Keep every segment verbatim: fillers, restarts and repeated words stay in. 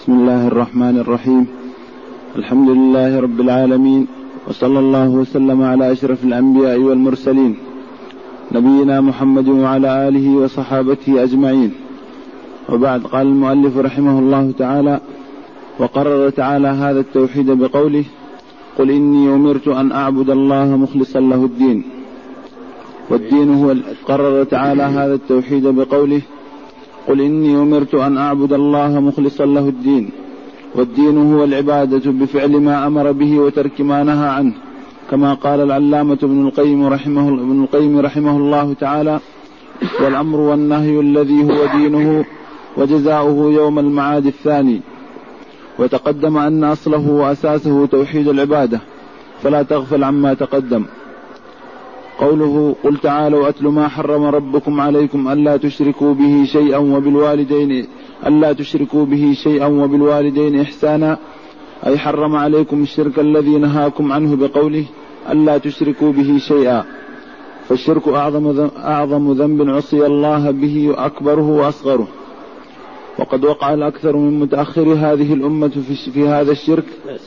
بسم الله الرحمن الرحيم. الحمد لله رب العالمين، وصلى الله وسلم على أشرف الأنبياء والمرسلين نبينا محمد وعلى آله وصحابته أجمعين، وبعد. قال المؤلف رحمه الله تعالى: وقرر تعالى هذا التوحيد بقوله: قل إني أمرت أن أعبد الله مخلصا له الدين. والدين هو قرر تعالى هذا التوحيد بقوله: قل إني أمرت أن أعبد الله مخلصا له الدين. والدين هو العبادة بفعل ما أمر به وترك ما نهى عنه، كما قال العلامة ابن القيم رحمه, ابن القيم رحمه الله تعالى: والأمر والنهي الذي هو دينه وجزاؤه يوم المعاد الثاني. وتقدم أن أصله وأساسه توحيد العبادة، فلا تغفل عما تقدم. قوله: قل تعالوا أتل ما حرم ربكم عليكم ألا تشركوا به شيئا وبالوالدين ألا تشركوا به شيئا وبالوالدين إحسانا، أي حرم عليكم الشرك الذي نهاكم عنه بقوله: ألا تشركوا به شيئا. فالشرك أعظم أعظم ذنب عصي الله به، أكبره وأصغره. وقد وقع الأكثر من متأخر هذه الأمة في, في هذا الشرك.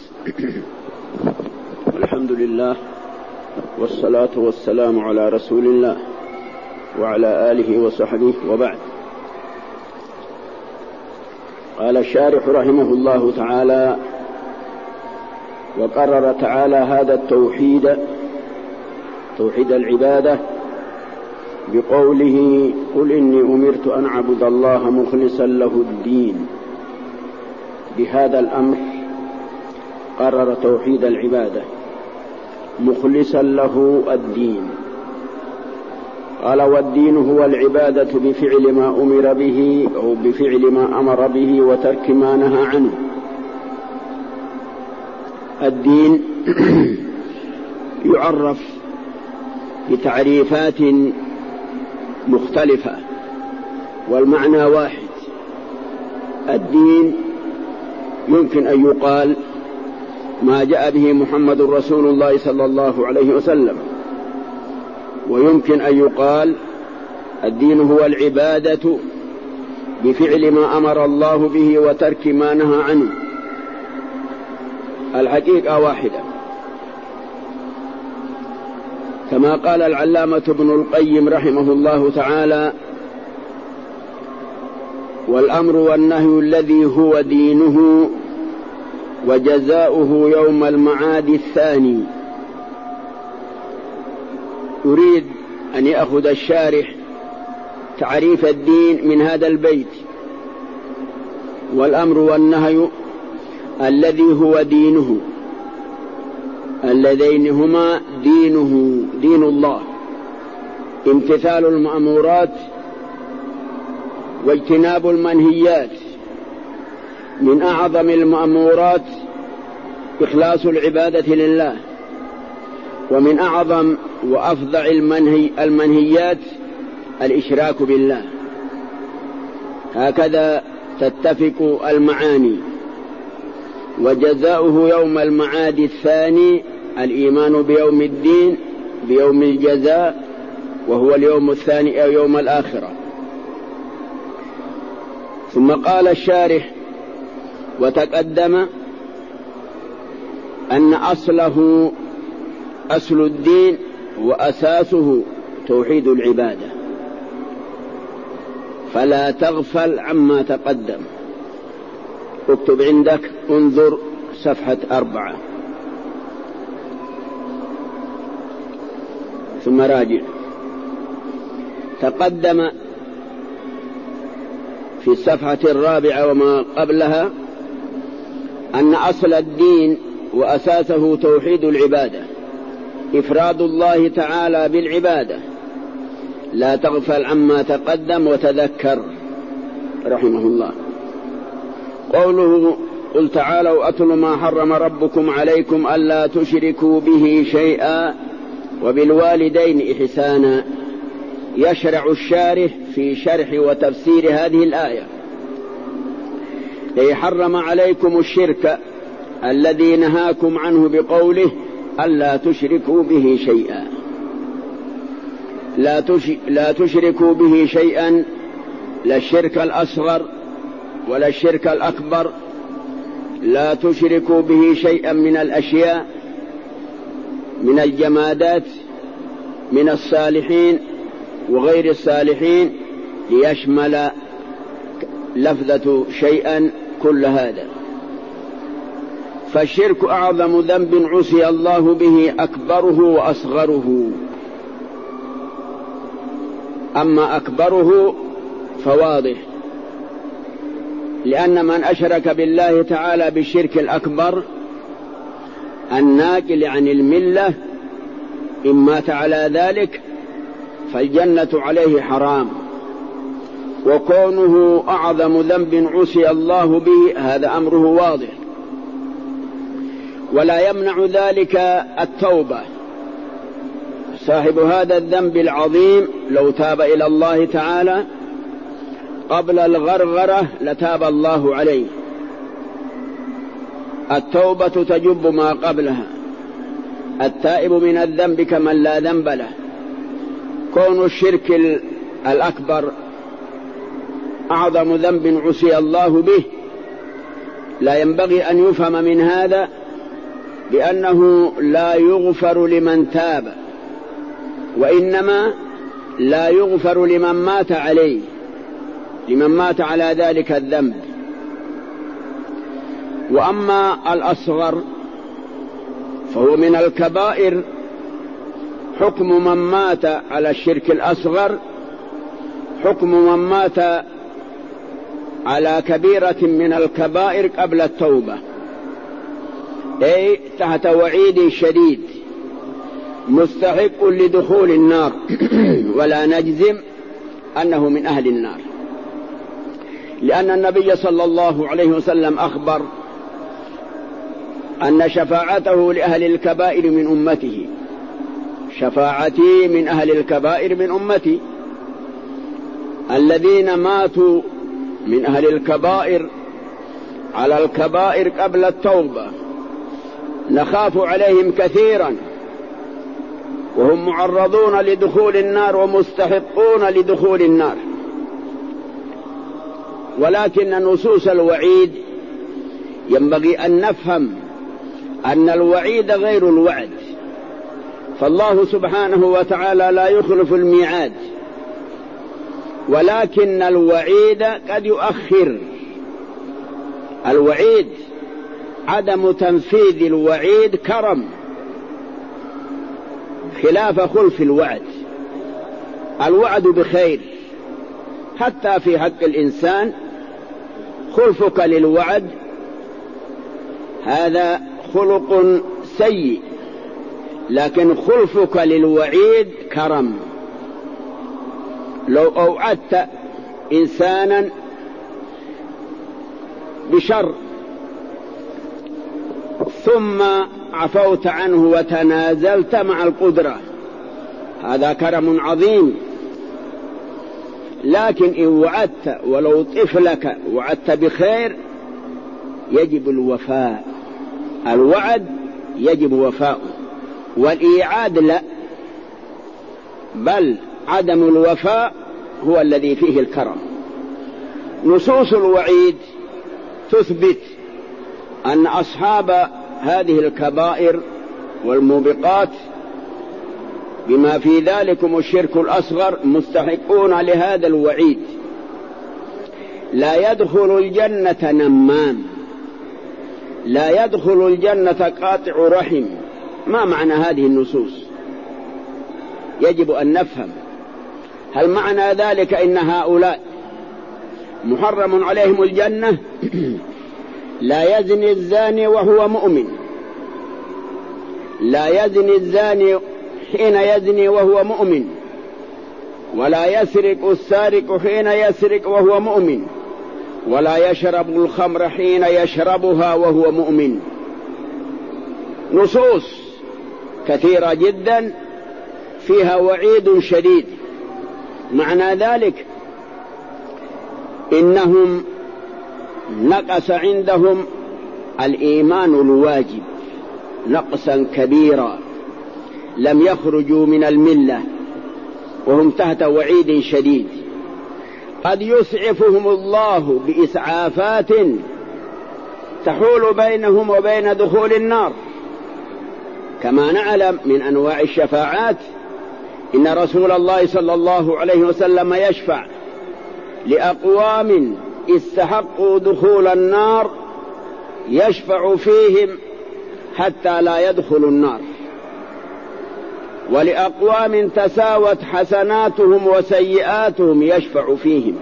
الحمد لله، والصلاة والسلام على رسول الله وعلى آله وصحبه، وبعد. قال الشارح رحمه الله تعالى: وقرر تعالى هذا التوحيد، توحيد العبادة، بقوله: قل إني أمرت أن أعبد الله مخلصا له الدين. بهذا الأمر قرر توحيد العبادة مخلصا له الدين. قال: والدين هو العبادة بفعل ما أمر به أو بفعل ما أمر به وترك ما نهى عنه. الدين يعرف بتعريفات مختلفة والمعنى واحد. الدين يمكن أن يقال ما جاء به محمد رسول الله صلى الله عليه وسلم، ويمكن أن يقال الدين هو العبادة بفعل ما أمر الله به وترك ما نهى عنه. الحقيقة واحدة، كما قال العلامة ابن القيم رحمه الله تعالى: والأمر والنهي الذي هو دينه وجزاؤه يوم المعاد الثاني. يريد أن يأخذ الشارح تعريف الدين من هذا البيت: والأمر والنهي الذي هو دينه، اللذين هما دينه، دين الله، امتثال المأمورات واجتناب المنهيات. من أعظم المأمورات إخلاص العبادة لله، ومن أعظم وأفضع المنهي المنهيات الإشراك بالله. هكذا تتفق المعاني. وجزاؤه يوم المعاد الثاني، الإيمان بيوم الدين، بيوم الجزاء، وهو اليوم الثاني أو يوم الآخرة. ثم قال الشارح: وتقدم أن أصله أصل الدين وأساسه توحيد العبادة، فلا تغفل عما تقدم. اكتب عندك، انظر صفحة أربعة ثم راجع. تقدم في الصفحة الرابعة وما قبلها أن أصل الدين وأساسه توحيد العبادة، إفراد الله تعالى بالعبادة. لا تغفل عما تقدم وتذكر رحمه الله. قوله: قل تعالوا أتل ما حرم ربكم عليكم ألا تشركوا به شيئا وبالوالدين إحسانا. يشرع الشارح في شرح وتفسير هذه الآية: أي حرم عليكم الشرك الذي نهاكم عنه بقوله: ألا تشركوا به شيئا. لا, تش... لا تشركوا به شيئا، لا الشرك الأصغر ولا الشرك الأكبر لا تشركوا به شيئا من الأشياء، من الجمادات، من الصالحين وغير الصالحين، ليشمل لفظة شيئا كل هذا. فالشرك أعظم ذنب عصي الله به أكبره وأصغره. أما أكبره فواضح، لأن من أشرك بالله تعالى بالشرك الأكبر الناقل عن الملة إن مات على ذلك فالجنة عليه حرام. وكونه أعظم ذنب عصي الله به هذا أمره واضح، ولا يمنع ذلك التوبة. صاحب هذا الذنب العظيم لو تاب إلى الله تعالى قبل الغرغرة لتاب الله عليه. التوبة تجب ما قبلها. التائب من الذنب كمن لا ذنب له. كون الشرك الأكبر أعظم ذنب عصي الله به لا ينبغي أن يفهم من هذا بأنه لا يغفر لمن تاب، وإنما لا يغفر لمن مات عليه، لمن مات على ذلك الذنب. وأما الأصغر فهو من الكبائر، حكم من مات على الشرك الأصغر حكم من مات على كبيرة من الكبائر قبل التوبة، أي تحت وعيد شديد مستحق لدخول النار، ولا نجزم أنه من أهل النار، لأن النبي صلى الله عليه وسلم أخبر أن شفاعته لأهل الكبائر من أمته، شفاعتي من أهل الكبائر من أمتي. الذين ماتوا من أهل الكبائر على الكبائر قبل التوبة نخاف عليهم كثيرا، وهم معرضون لدخول النار ومستحقون لدخول النار. ولكن نصوص الوعيد ينبغي أن نفهم أن الوعيد غير الوعد، فالله سبحانه وتعالى لا يخلف الميعاد، ولكن الوعيد قد يؤخر. الوعيد عدم تنفيذ الوعيد كرم، خلاف خلف الوعد. الوعد بخير، حتى في حق الإنسان خلفك للوعد هذا خلق سيء، لكن خلفك للوعيد كرم. لو أوعدت إنسانا بشر ثم عفوت عنه وتنازلت مع القدرة هذا كرم عظيم. لكن إن وعدت ولو طفلك وعدت بخير يجب الوفاء، الوعد يجب وفاؤه، والإيعاد لا، بل عدم الوفاء هو الذي فيه الكرم. نصوص الوعيد تثبت أن أصحاب هذه الكبائر والموبقات بما في ذلكم الشرك الأصغر مستحقون لهذا الوعيد. لا يدخل الجنة نمام، لا يدخل الجنة قاطع رحم. ما معنى هذه النصوص؟ يجب أن نفهم. هل معنى ذلك إن هؤلاء محرم عليهم الجنة؟ لا يزني الزاني وهو مؤمن، لا يزني الزاني حين يزني وهو مؤمن، ولا يسرق السارق حين يسرق وهو مؤمن، ولا يشرب الخمر حين يشربها وهو مؤمن. نصوص كثيرة جدا فيها وعيد شديد. معنى ذلك إنهم نقص عندهم الإيمان الواجب نقصا كبيرا، لم يخرجوا من الملة وهم تحت وعيد شديد. قد يسعفهم الله بإسعافات تحول بينهم وبين دخول النار. كما نعلم من أنواع الشفاعات إن رسول الله صلى الله عليه وسلم يشفع لأقوام استحقوا دخول النار، يشفع فيهم حتى لا يدخلوا النار، ولأقوام تساوت حسناتهم وسيئاتهم يشفع فيهم.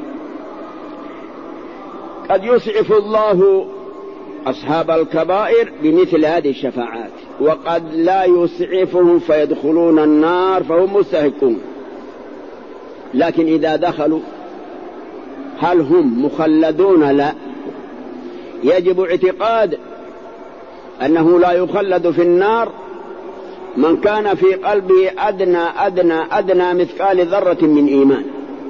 قد يسعف الله أصحاب الكبائر بمثل هذه الشفاعات، وقد لا يسعفهم فيدخلون النار فهم مستحقون. لكن إذا دخلوا هل هم مخلدون؟ لا، يجب اعتقاد أنه لا يخلد في النار من كان في قلبه أدنى أدنى أدنى مثقال ذرة من إيمان.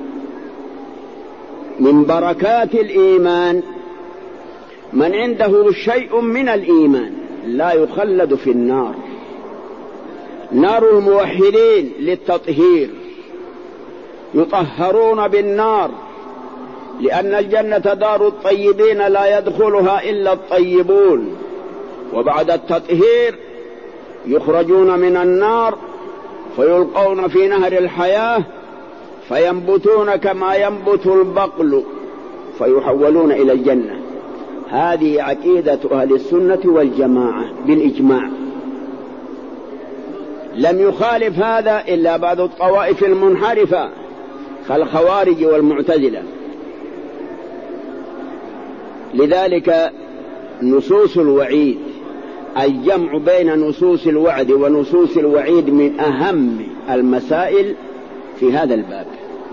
من بركات الإيمان من عنده شيء من الإيمان لا يخلد في النار. نار الموحدين للتطهير، يطهرون بالنار، لأن الجنة دار الطيبين لا يدخلها إلا الطيبون، وبعد التطهير يخرجون من النار فيلقون في نهر الحياة فينبتون كما ينبت البقل فيحولون إلى الجنة. هذه عقيدة أهل السنة والجماعة بالإجماع. لم يخالف هذا إلا بعض الطوائف المنحرفة كالخوارج والمعتزلة. لذلك نصوص الوعيد، الجمع بين نصوص الوعد ونصوص الوعيد من أهم المسائل في هذا الباب.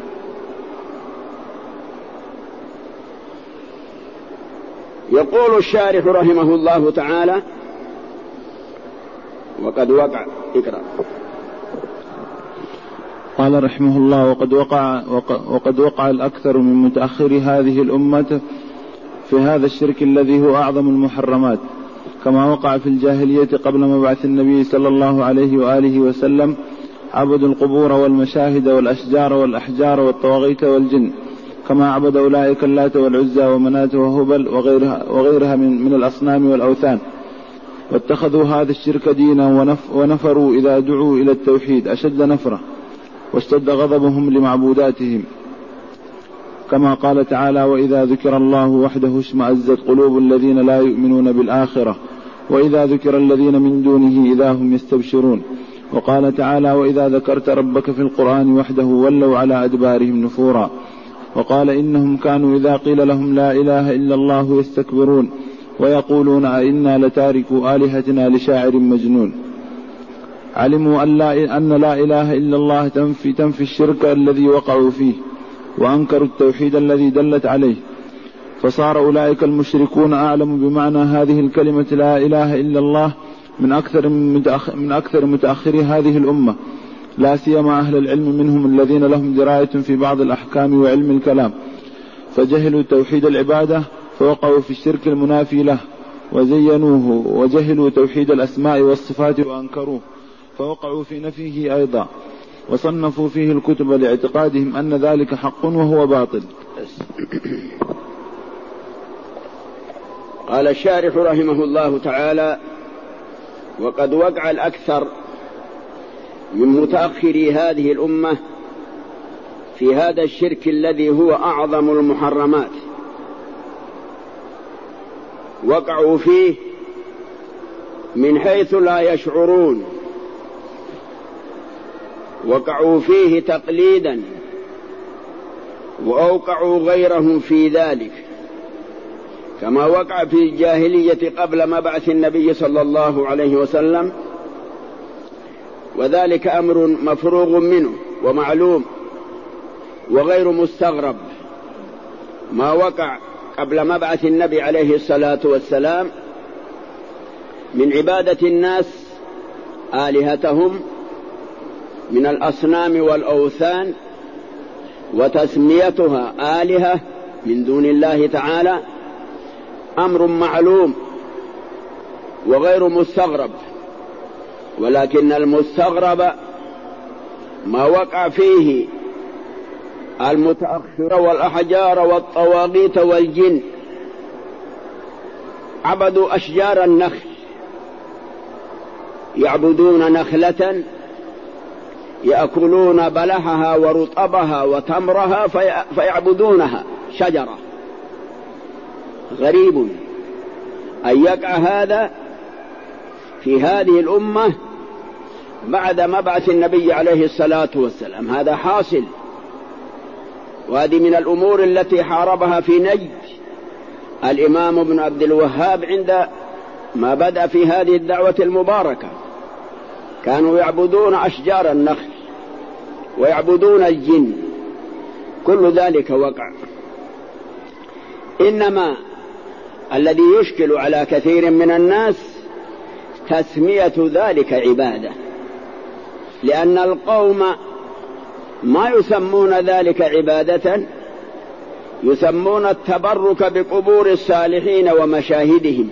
يقول الشارح رحمه الله تعالى: وقد وقع اقرأ. قال رحمه الله: وقد وقع وقد وقع الأكثر من متأخر هذه الأمة في هذا الشرك الذي هو أعظم المحرمات، كما وقع في الجاهلية قبل مبعث النبي صلى الله عليه وآله وسلم عبدوا القبور والمشاهد والأشجار والأحجار والطواغيت والجن، كما عبد أولئك اللات والعزى ومناة وهبل وغيرها, وغيرها من, من الأصنام والأوثان، واتخذوا هذا الشرك دينا ونف ونفروا إذا دعوا إلى التوحيد أشد نفرة، واشتد غضبهم لمعبوداتهم، كما قال تعالى: وإذا ذكر الله وحده اشمأزت قلوب الذين لا يؤمنون بالآخرة وإذا ذكر الذين من دونه إذا هم يستبشرون. وقال تعالى: وإذا ذكرت ربك في القرآن وحده ولوا على أدبارهم نفورا. وقال: إنهم كانوا إذا قيل لهم لا إله إلا الله يستكبرون ويقولون أئنا لتاركوا آلهتنا لشاعر مجنون. علموا أن لا, أن لا إله إلا الله تنفي, تنفي الشرك الذي وقعوا فيه، وأنكروا التوحيد الذي دلت عليه، فصار أولئك المشركون أعلم بمعنى هذه الكلمة لا إله إلا الله من أكثر من أكثر متأخري هذه الأمة، لا سيما أهل العلم منهم الذين لهم دراية في بعض الأحكام وعلم الكلام، فجهلوا توحيد العبادة فوقعوا في الشرك المنافي له وزينوه، وجهلوا توحيد الأسماء والصفات وأنكروه فوقعوا في نفيه أيضا، وصنفوا فيه الكتب لاعتقادهم أن ذلك حق وهو باطل. قال الشارح رحمه الله تعالى: وقد وقع الأكثر من متأخري هذه الأمة في هذا الشرك الذي هو أعظم المحرمات، وقعوا فيه من حيث لا يشعرون، وقعوا فيه تقليدا، وأوقعوا غيرهم في ذلك، كما وقع في الجاهلية قبل مبعث النبي صلى الله عليه وسلم، وذلك أمر مفروغ منه ومعلوم وغير مستغرب. ما وقع قبل مبعث النبي عليه الصلاة والسلام من عبادة الناس آلهتهم من الأصنام والأوثان وتسميتها آلهة من دون الله تعالى أمر معلوم وغير مستغرب، ولكن المستغرب ما وقع فيه المتأخر والأحجار والطواغيت والجن، عبدوا أشجار النخل، يعبدون نخلة يأكلون بلحها ورطبها وتمرها فيعبدونها شجرة. غريب أن يقع هذا في هذه الأمة بعد مبعث النبي عليه الصلاة والسلام. هذا حاصل، وهذه من الأمور التي حاربها في نجد الإمام ابن عبد الوهاب عند ما بدأ في هذه الدعوة المباركة. كانوا يعبدون أشجار النخل ويعبدون الجن، كل ذلك وقع. إنما الذي يشكل على كثير من الناس تسمية ذلك عبادة، لأن القوم ما يسمون ذلك عبادة، يسمون التبرك بقبور الصالحين ومشاهدهم،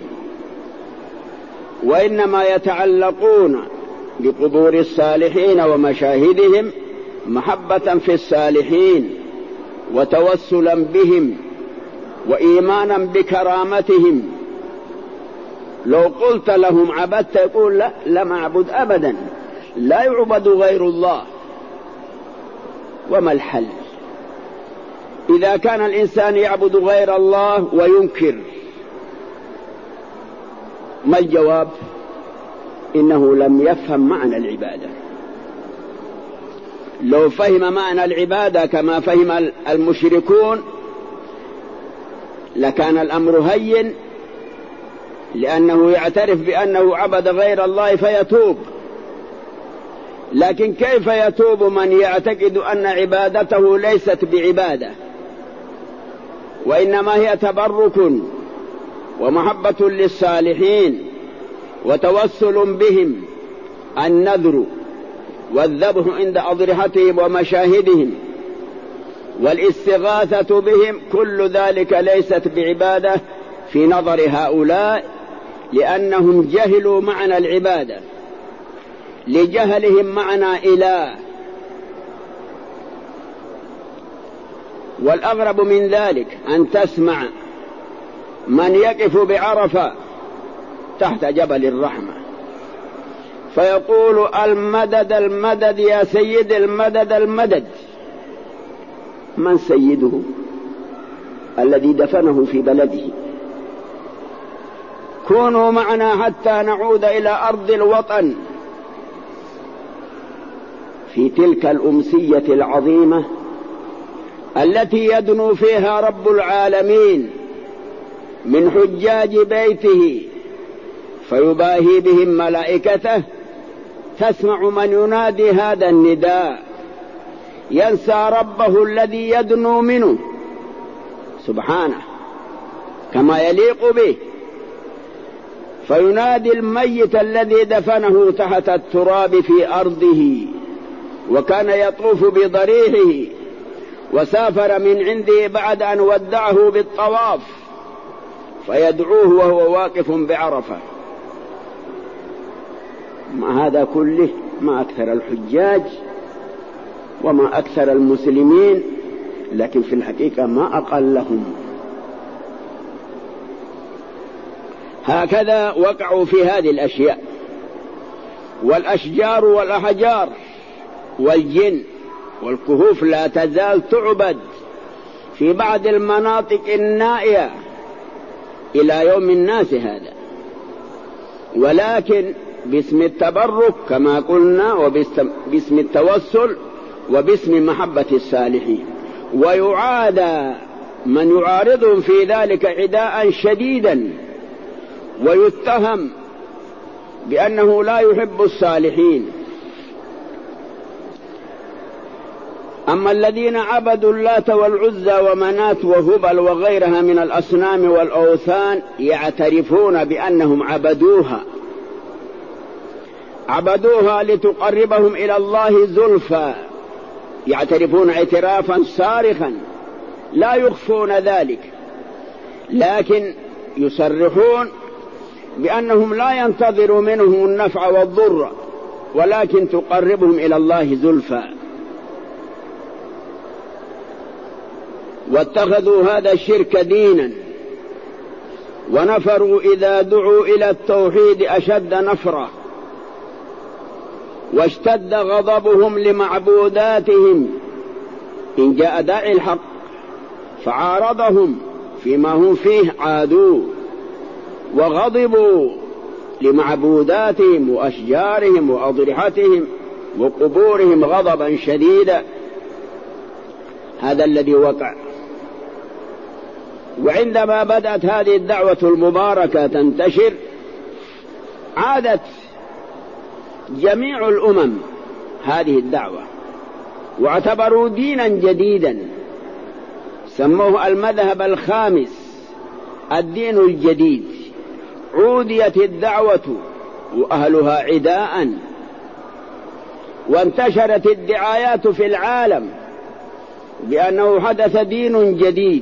وإنما يتعلقون بقبور الصالحين ومشاهدهم محبة في الصالحين وتوسلا بهم وإيمانا بكرامتهم. لو قلت لهم عبدت يقول لا، لم أعبد أبدا، لا يعبد غير الله. وما الحل إذا كان الإنسان يعبد غير الله وينكر؟ ما الجواب؟ إنه لم يفهم معنى العبادة. لو فهم معنى العبادة كما فهم المشركون لكان الأمر هين، لأنه يعترف بأنه عبد غير الله فيتوب. لكن كيف يتوب من يعتقد أن عبادته ليست بعبادة، وإنما هي تبرك ومحبة للصالحين وتوسل بهم، النذر والذبح عند أضرحتهم ومشاهدهم والاستغاثة بهم، كل ذلك ليست بعبادة في نظر هؤلاء، لأنهم جهلوا معنى العبادة لجهلهم معنى إله. والأغرب من ذلك أن تسمع من يقف بعرفة تحت جبل الرحمة فيقول المدد المدد يا سيد المدد المدد. من سيده؟ الذي دفنه في بلده. كونوا معنا حتى نعود إلى أرض الوطن. في تلك الأمسية العظيمة التي يدنو فيها رب العالمين من حجاج بيته فيباهي بهم ملائكته، تسمع من ينادي هذا النداء ينسى ربه الذي يدنو منه سبحانه كما يليق به، فينادي الميت الذي دفنه تحت التراب في أرضه وكان يطوف بضريحه وسافر من عنده بعد أن ودعه بالطواف، فيدعوه وهو واقف بعرفة. مع هذا كله ما أكثر الحجاج وما أكثر المسلمين، لكن في الحقيقة ما أقلهم. هكذا وقعوا في هذه الأشياء. والأشجار والأحجار والجن والكهوف لا تزال تعبد في بعض المناطق النائية إلى يوم الناس هذا، ولكن باسم التبرك كما قلنا، وباسم التوسل، وباسم محبة الصالحين. ويعادى من يعارضهم في ذلك عداء شديدا، ويتهم بأنه لا يحب الصالحين. أما الذين عبدوا اللات والعزى ومنات وهبل وغيرها من الأصنام والأوثان يعترفون بأنهم عبدوها عبدوها لتقربهم إلى الله زلفى، يعترفون اعترافا صارخا لا يخفون ذلك، لكن يصرحون بأنهم لا ينتظروا منهم النفع والضر، ولكن تقربهم إلى الله زلفى. واتخذوا هذا الشرك دينا ونفروا إذا دعوا إلى التوحيد أشد نفرة، واشتد غضبهم لمعبوداتهم إن جاء داعي الحق فعارضهم فيما هم فيه عادوا وغضبوا لمعبوداتهم وأشجارهم وأضرحتهم وقبورهم غضبا شديدا. هذا الذي وقع. وعندما بدأت هذه الدعوة المباركة تنتشر عادت جميع الأمم هذه الدعوة واعتبروا دينا جديدا، سموه المذهب الخامس، الدين الجديد. عوديت الدعوة وأهلها عداء، وانتشرت الدعايات في العالم بأنه حدث دين جديد.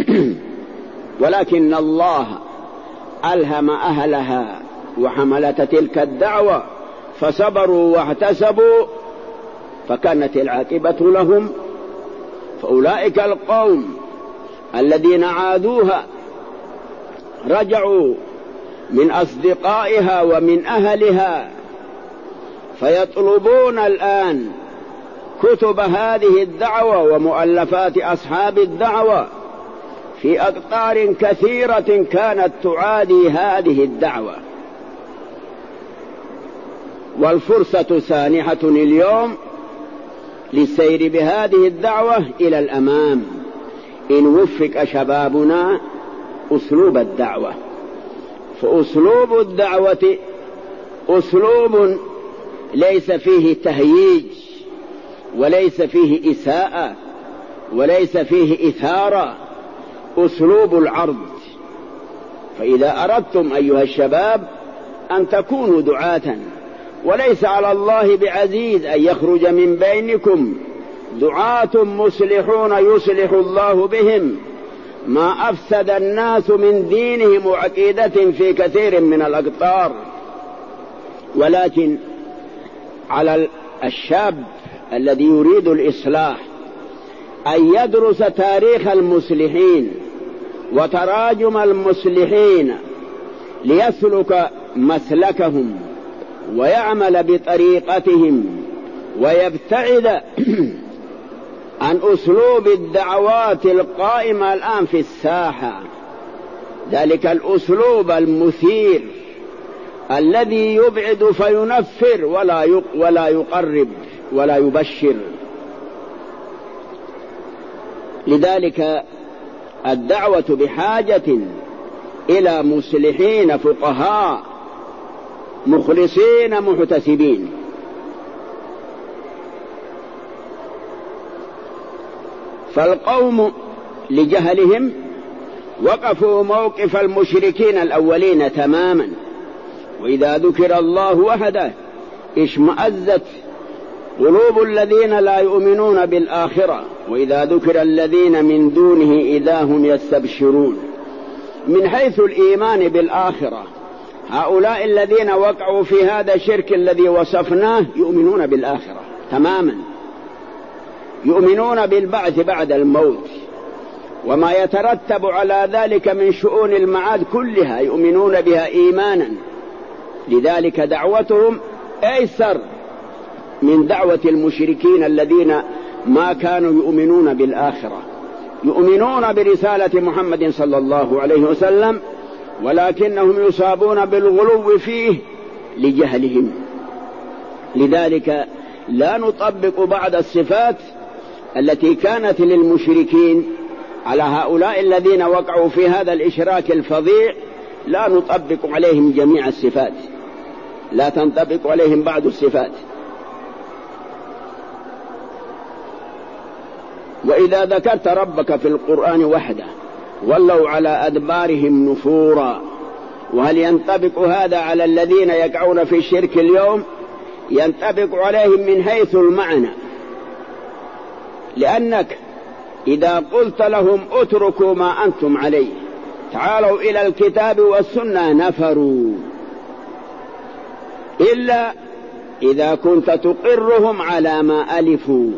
ولكن الله ألهم أهلها وحملة تلك الدعوة فصبروا واحتسبوا، فكانت العاقبة لهم. فأولئك القوم الذين عادوها رجعوا من أصدقائها ومن أهلها، فيطلبون الآن كتب هذه الدعوة ومؤلفات أصحاب الدعوة في أقطار كثيرة كانت تعادي هذه الدعوة. والفرصة سانحة اليوم للسير بهذه الدعوة إلى الأمام إن وفق شبابنا أسلوب الدعوة. فأسلوب الدعوة أسلوب ليس فيه تهييج، وليس فيه إساءة، وليس فيه إثارة، أسلوب العرض. فإذا أردتم أيها الشباب أن تكونوا دعاة، وليس على الله بعزيز أن يخرج من بينكم دعاة مصلحون يصلح الله بهم ما أفسد الناس من دينهم وعقيدتهم في كثير من الأقطار، ولكن على الشاب الذي يريد الإصلاح أن يدرس تاريخ المصلحين وتراجم المصلحين ليسلك مسلكهم ويعمل بطريقتهم، ويبتعد عن أسلوب الدعوات القائمة الآن في الساحة، ذلك الأسلوب المثير الذي يبعد فينفر ولا ولا يقرب ولا يبشر. لذلك الدعوة بحاجة إلى مصلحين فقهاء مخلصين محتسبين. فالقوم لجهلهم وقفوا موقف المشركين الأولين تماما، وإذا ذكر الله وحده اشمأزت قلوب الذين لا يؤمنون بالآخرة، وإذا ذكر الذين من دونه إذا هم يستبشرون. من حيث الإيمان بالآخرة هؤلاء الذين وقعوا في هذا الشرك الذي وصفناه يؤمنون بالآخرة تماما، يؤمنون بالبعث بعد الموت وما يترتب على ذلك من شؤون المعاد كلها يؤمنون بها إيمانا. لذلك دعوتهم أيسر من دعوة المشركين الذين ما كانوا يؤمنون بالآخرة، يؤمنون برسالة محمد صلى الله عليه وسلم، ولكنهم يصابون بالغلو فيه لجهلهم. لذلك لا نطبق بعض الصفات التي كانت للمشركين على هؤلاء الذين وقعوا في هذا الإشراك الفظيع، لا نطبق عليهم جميع الصفات، لا تنطبق عليهم بعض الصفات. وإذا ذكرت ربك في القرآن وحده ولوا على أدبارهم نفورا. وهل ينطبق هذا على الذين يقعون في الشرك اليوم؟ ينطبق عليهم من حيث المعنى، لأنك إذا قلت لهم اتركوا ما أنتم عليه تعالوا إلى الكتاب والسنة نفروا، إلا إذا كنت تقرهم على ما ألفوا.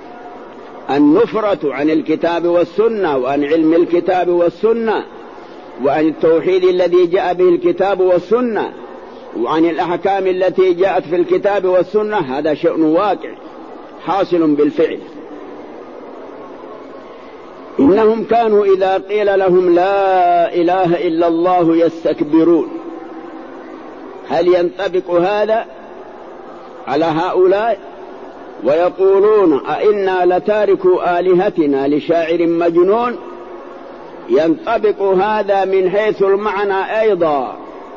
النفرة عن الكتاب والسنة وعن علم الكتاب والسنة وعن التوحيد الذي جاء به الكتاب والسنة وعن الأحكام التي جاءت في الكتاب والسنة، هذا شأن واقع حاصل بالفعل. إنهم كانوا إذا قيل لهم لا إله إلا الله يستكبرون. هل ينطبق هذا على هؤلاء؟ ويقولون أئنا لتاركوا آلهتنا لشاعر مجنون. ينطبق هذا من حيث المعنى أيضا،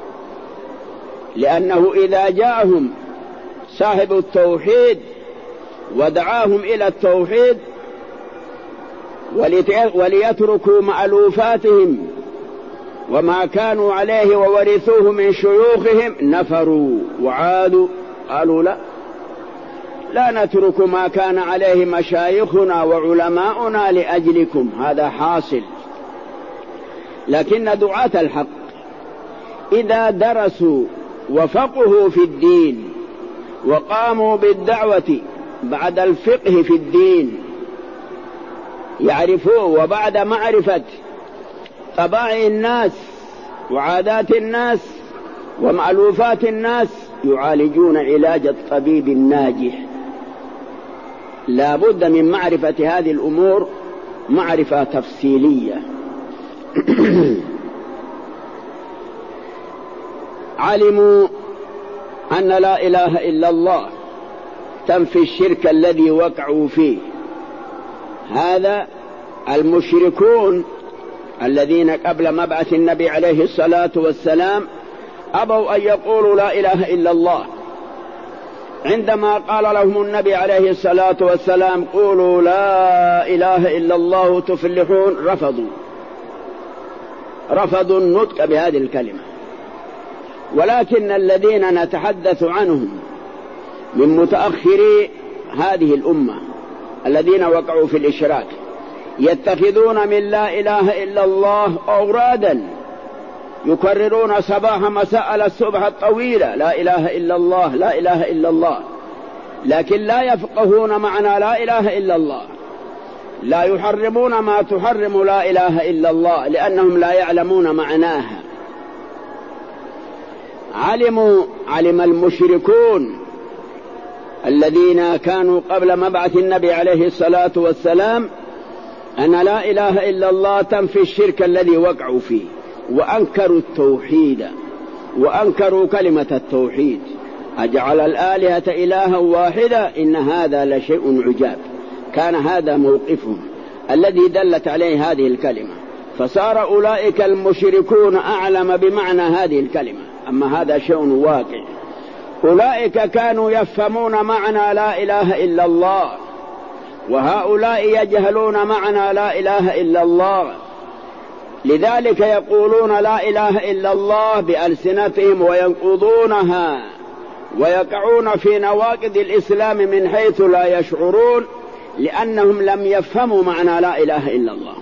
لأنه إذا جاءهم صاحب التوحيد ودعاهم إلى التوحيد وليتركوا مألوفاتهم وما كانوا عليه وورثوه من شيوخهم، نفروا وعادوا، قالوا لا لا نترك ما كان عليه مشايخنا وعلماؤنا لأجلكم. هذا حاصل. لكن دعاة الحق إذا درسوا وفقهوا في الدين وقاموا بالدعوة بعد الفقه في الدين يعرفوه، وبعد معرفة طبائع الناس وعادات الناس ومألوفات الناس يعالجون علاج الطبيب الناجح. لا بد من معرفة هذه الأمور معرفة تفصيلية. علموا أن لا إله إلا الله تنفي الشرك الذي وقعوا فيه. هذا المشركون الذين قبل مبعث النبي عليه الصلاة والسلام أبوا أن يقولوا لا إله إلا الله. عندما قال لهم النبي عليه الصلاة والسلام قولوا لا إله إلا الله تفلحون، رفضوا رفضوا النطق بهذه الكلمة. ولكن الذين نتحدث عنهم من متأخري هذه الأمة الذين وقعوا في الإشراك يتخذون من لا إله إلا الله أورادا يكررون صباح مساء الصبح الطويلة لا إله إلا الله لا إله إلا الله، لكن لا يفقهون معنى لا إله إلا الله، لا يحرمون ما تحرم لا إله إلا الله لأنهم لا يعلمون معناها. علموا علم المشركون الذين كانوا قبل مبعث النبي عليه الصلاة والسلام أن لا إله إلا الله تنفي الشرك الذي وقعوا فيه، وأنكروا التوحيد وأنكروا كلمة التوحيد. أجعل الآلهة إلها واحدة إن هذا لشيء عجاب. كان هذا موقفهم الذي دلت عليه هذه الكلمة، فصار أولئك المشركون أعلم بمعنى هذه الكلمة. أما هذا شيء واقع. أولئك كانوا يفهمون معنى لا إله إلا الله، وهؤلاء يجهلون معنى لا إله إلا الله، لذلك يقولون لا إله إلا الله بألسنتهم وينقضونها ويقعون في نواقض الإسلام من حيث لا يشعرون، لأنهم لم يفهموا معنى لا إله إلا الله.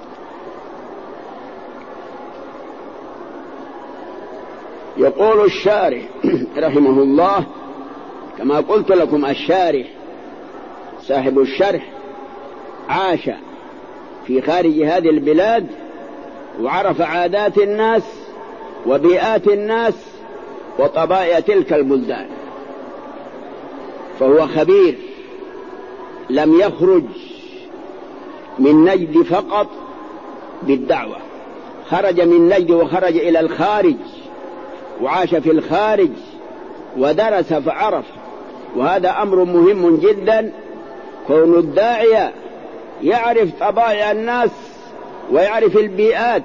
يقول الشارح رحمه الله، كما قلت لكم الشارح صاحب الشرح عاش في خارج هذه البلاد وعرف عادات الناس وبيئات الناس وطبائع تلك البلدان، فهو خبير. لم يخرج من نجد فقط بالدعوة، خرج من نجد وخرج إلى الخارج وعاش في الخارج ودرس فعرف. وهذا أمر مهم جدا، كون الداعية يعرف طبائع الناس ويعرف البيئات.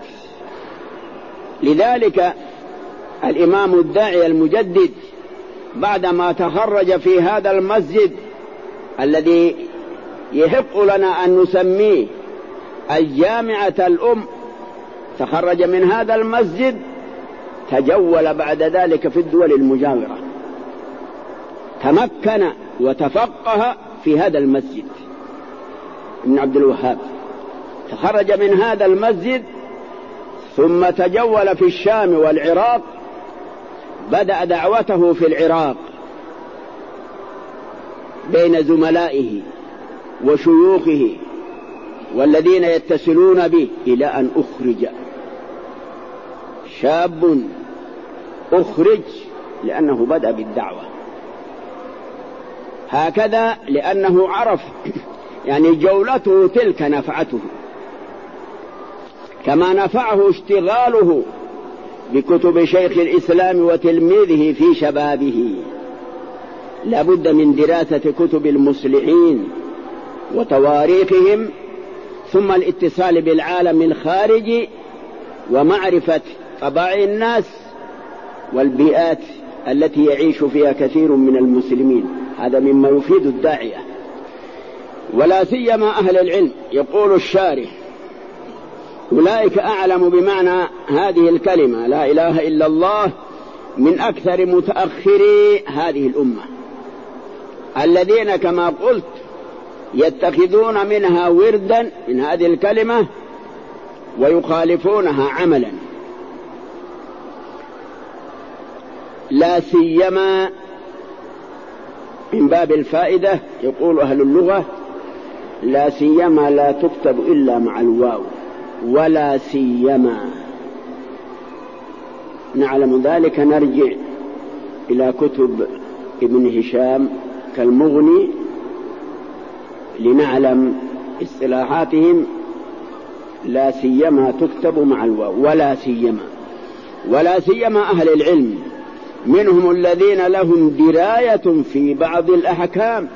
لذلك الإمام الداعية المجدد بعدما تخرج في هذا المسجد الذي يحق لنا أن نسميه الجامعة الأم، تخرج من هذا المسجد تجول بعد ذلك في الدول المجاورة، تمكن وتفقه في هذا المسجد. ابن عبد الوهاب تخرج من هذا المسجد ثم تجول في الشام والعراق، بدأ دعوته في العراق بين زملائه وشيوخه والذين يتصلون به إلى أن أخرج شاب أخرج لأنه بدأ بالدعوة، هكذا لأنه عرف يعني جولته تلك نفعته، كما نفعه اشتغاله بكتب شيخ الإسلام وتلميذه في شبابه. لا بد من دراسة كتب المصلحين وتواريخهم، ثم الاتصال بالعالم الخارجي ومعرفة طباع الناس والبيئات التي يعيش فيها كثير من المسلمين. هذا مما يفيد الداعية، ولا سيما أهل العلم. يقول الشارح: أولئك أعلم بمعنى هذه الكلمة لا إله إلا الله من أكثر متأخري هذه الأمة، الذين كما قلت يتخذون منها وردا من هذه الكلمة ويخالفونها عملا، لا سيما من باب الفائدة. يقول أهل اللغة: لا سيما لا تكتب إلا مع الواو، ولا سيما. نعلم ذلك نرجع إلى كتب ابن هشام كالمغني لنعلم اصطلاحاتهم. لا سيما تكتب مع الواو، ولا سيما. ولا سيما أهل العلم، منهم الذين لهم دراية في بعض الأحكام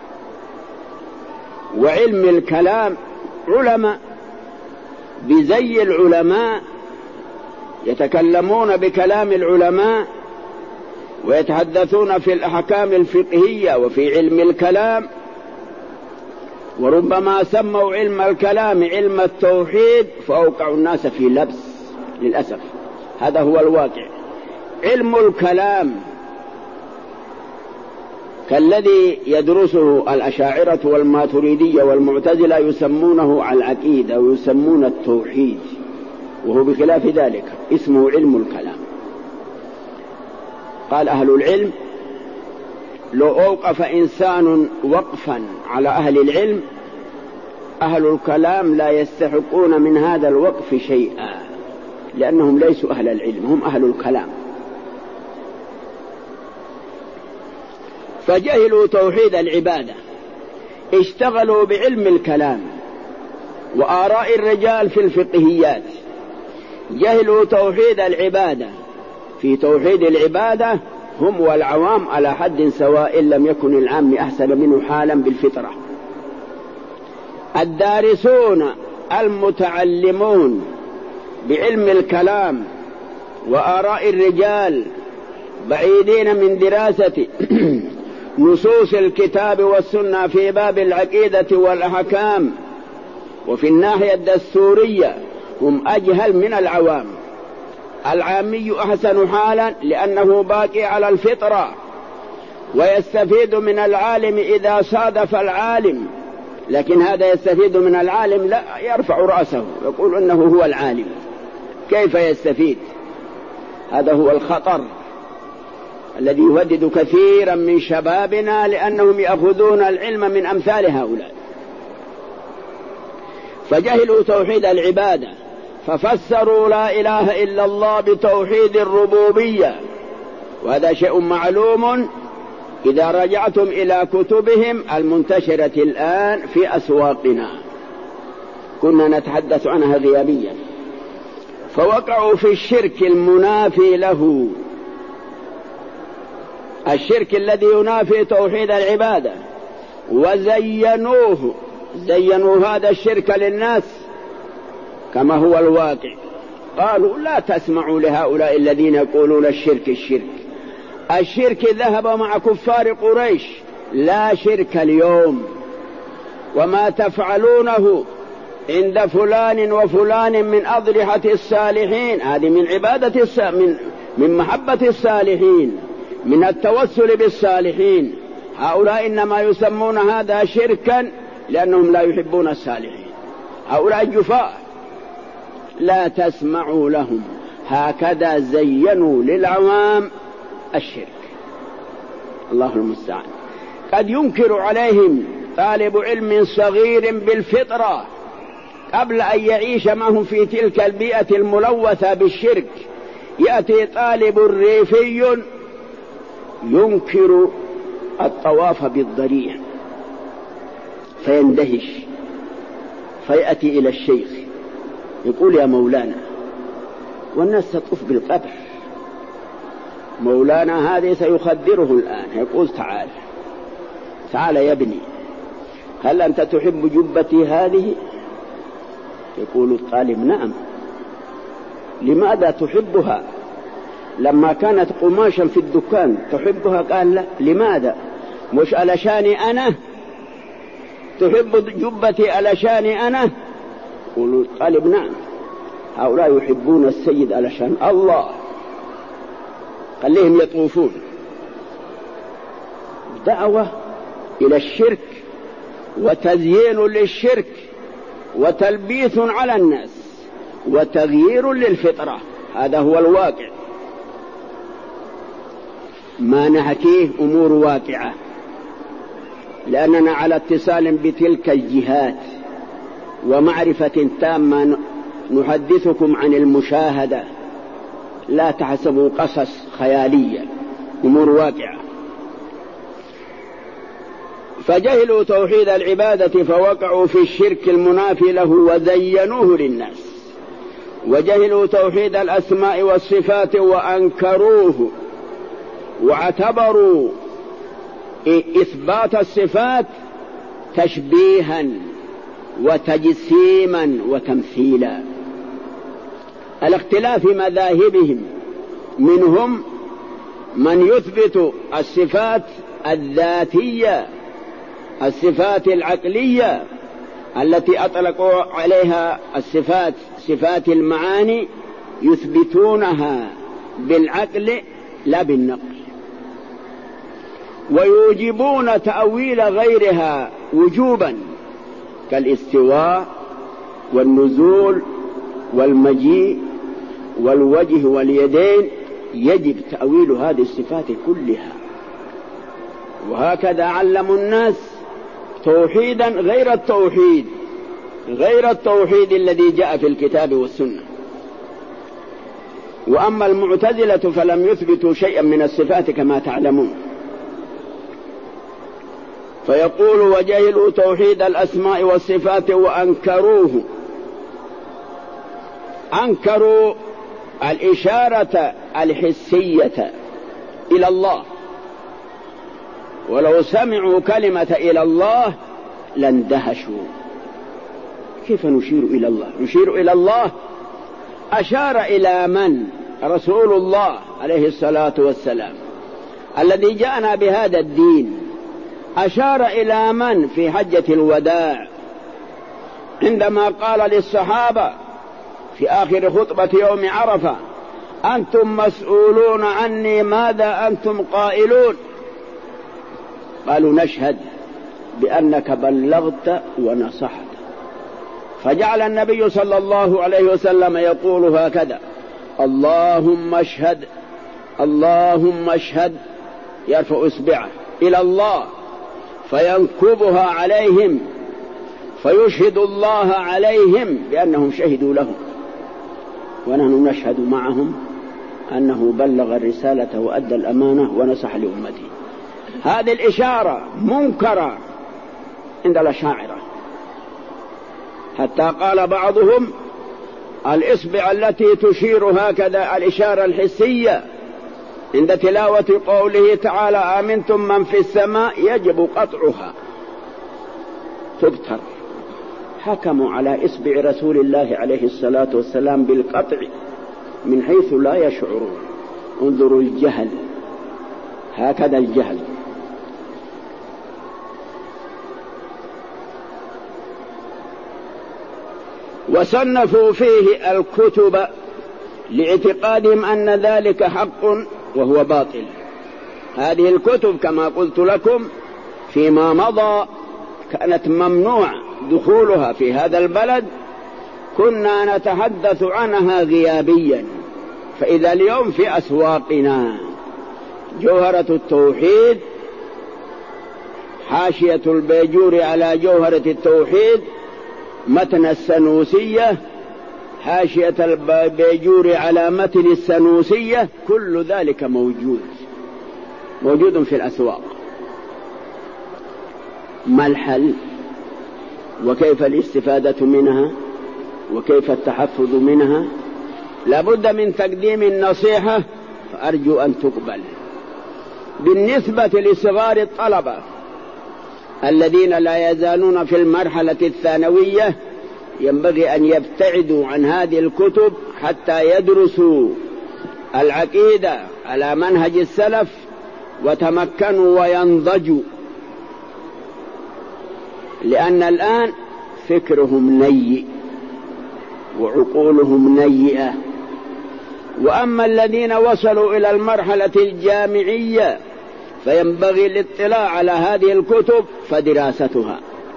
وعلم الكلام، علماء بزي العلماء يتكلمون بكلام العلماء ويتحدثون في الأحكام الفقهية وفي علم الكلام، وربما سموا علم الكلام علم التوحيد فأوقعوا الناس في لبس للأسف. هذا هو الواقع. علم الكلام كالذي يدرسه الأشاعرة والماتريدية والمعتزلة يسمونه العقيدة ويسمون التوحيد، وهو بخلاف ذلك اسمه علم الكلام. قال أهل العلم: لو أوقف إنسان وقفا على أهل العلم، أهل الكلام لا يستحقون من هذا الوقف شيئا، لأنهم ليسوا أهل العلم، هم أهل الكلام. فجهلوا توحيد العبادة، اشتغلوا بعلم الكلام وآراء الرجال في الفقهيات. جهلوا توحيد العبادة، في توحيد العبادة هم والعوام على حد سواء، إن لم يكن العام أحسن منه حالا بالفطرة. الدارسون المتعلمون بعلم الكلام وآراء الرجال بعيدين من دراسة نصوص الكتاب والسنة في باب العقيدة والأحكام وفي الناحية الدستورية هم أجهل من العوام. العامي أحسن حالا لأنه باقي على الفطرة ويستفيد من العالم إذا صادف العالم، لكن هذا يستفيد من العالم لا يرفع رأسه يقول إنه هو العالم، كيف يستفيد؟ هذا هو الخطر الذي يهدد كثيرا من شبابنا، لأنهم يأخذون العلم من أمثال هؤلاء. فجهلوا توحيد العبادة، ففسروا لا إله إلا الله بتوحيد الربوبية، وهذا شيء معلوم إذا رجعتم إلى كتبهم المنتشرة الآن في أسواقنا، كنا نتحدث عنها غيابيا. فوقعوا في الشرك المنافي له، الشرك الذي ينافي توحيد العبادة، وزينوه زينوا هذا الشرك للناس كما هو الواقع. قالوا: لا تسمعوا لهؤلاء الذين يقولون الشرك الشرك الشرك ذهب مع كفار قريش، لا شرك اليوم، وما تفعلونه عند فلان وفلان من أضرحة الصالحين هذه من عبادة الس... من... من محبة الصالحين، من التوسل بالصالحين. هؤلاء إنما يسمون هذا شركا لأنهم لا يحبون الصالحين، هؤلاء جفاء، لا تسمعوا لهم. هكذا زينوا للعوام الشرك، الله المستعان. قد ينكر عليهم طالب علم صغير بالفطرة قبل أن يعيش معهم في تلك البيئة الملوثة بالشرك يأتي طالب ريفي ينكر الطواف بالضريع فيندهش، فيأتي إلى الشيخ يقول يا مولانا، والناس تطوف بالقبر، مولانا هذا سيخدره الآن، يقول تعال تعال يا ابني، هل أنت تحب جبتي هذه؟ يقول الطالب نعم. لماذا تحبها؟ لما كانت قماشا في الدكان تحبها؟ قال لا. لماذا؟ مش علشاني أنا؟ تحب جبتي علشاني أنا؟ يقول الطالب نعم. هؤلاء يحبون السيد علشان الله، خليهم يطوفون. دعوة إلى الشرك وتزيين للشرك وتلبيس على الناس وتغيير للفطرة، هذا هو الواقع. ما نحكيه أمور واقعة لأننا على اتصال بتلك الجهات ومعرفة تامة نحدثكم عن المشاهدة، لا تحسبوا قصص خيالية، أمور واقعة. فجهلوا توحيد العبادة فوقعوا في الشرك المنافي له وزينوه للناس، وجهلوا توحيد الأسماء والصفات وأنكروه، واعتبروا إثبات الصفات تشبيها وتجسيما وتمثيلا. الاختلاف في مذاهبهم، منهم من يثبت الصفات الذاتية، الصفات العقلية التي أطلقوا عليها الصفات صفات المعاني، يثبتونها بالعقل لا بالنقل، ويوجبون تأويل غيرها وجوبا كالاستواء والنزول والمجيء والوجه واليدين، يجب تأويل هذه الصفات كلها. وهكذا علموا الناس توحيدا غير التوحيد غير التوحيد الذي جاء في الكتاب والسنة. وأما المعتزلة فلم يثبتوا شيئا من الصفات كما تعلمون. فيقول وجهلوا توحيد الأسماء والصفات وأنكروه، أنكروا الإشارة الحسية إلى الله، ولو سمعوا كلمة إلى الله لاندهشوا. كيف نشير إلى الله؟ نشير إلى الله. أشار إلى من؟ رسول الله عليه الصلاة والسلام الذي جاءنا بهذا الدين. أشار إلى من في حجة الوداع عندما قال للصحابة في آخر خطبة يوم عرفة أنتم مسؤولون عني ماذا أنتم قائلون؟ قالوا نشهد بأنك بلغت ونصحت. فجعل النبي صلى الله عليه وسلم يقول هكذا: اللهم اشهد اللهم اشهد، يرفع إصبعه إلى الله فينكبها عليهم فيشهد الله عليهم بأنهم شهدوا له، ونحن نشهد معهم أنه بلغ الرسالة وأدى الأمانة ونصح لأمته. هذه الإشارة منكرة عند الأشاعرة، حتى قال بعضهم الإصبع التي تشير هكذا الإشارة الحسية عند تلاوة قوله تعالى آمنتم من في السماء يجب قطعها، تبتر. حكموا على إصبع رسول الله عليه الصلاة والسلام بالقطع من حيث لا يشعرون. انظروا الجهل، هكذا الجهل. وصنفوا فيه الكتب لاعتقادهم أن ذلك حق وهو باطل. هذه الكتب كما قلت لكم فيما مضى كانت ممنوع دخولها في هذا البلد، كنا نتحدث عنها غيابيا، فإذا اليوم في أسواقنا جوهرة التوحيد، حاشية البيجور على جوهرة التوحيد، متن السنوسية، حاشية البيجوري على متن السنوسية، كل ذلك موجود موجود في الأسواق. ما الحل وكيف الاستفادة منها وكيف التحفظ منها؟ لابد من تقديم النصيحة، فأرجو أن تقبل. بالنسبة لصغار الطلبة الذين لا يزالون في المرحلة الثانوية، ينبغي أن يبتعدوا عن هذه الكتب حتى يدرسوا العقيدة على منهج السلف وتمكنوا وينضجوا، لأن الآن فكرهم نيء وعقولهم نيئة. وأما الذين وصلوا إلى المرحلة الجامعية فينبغي الاطلاع على هذه الكتب فدراستها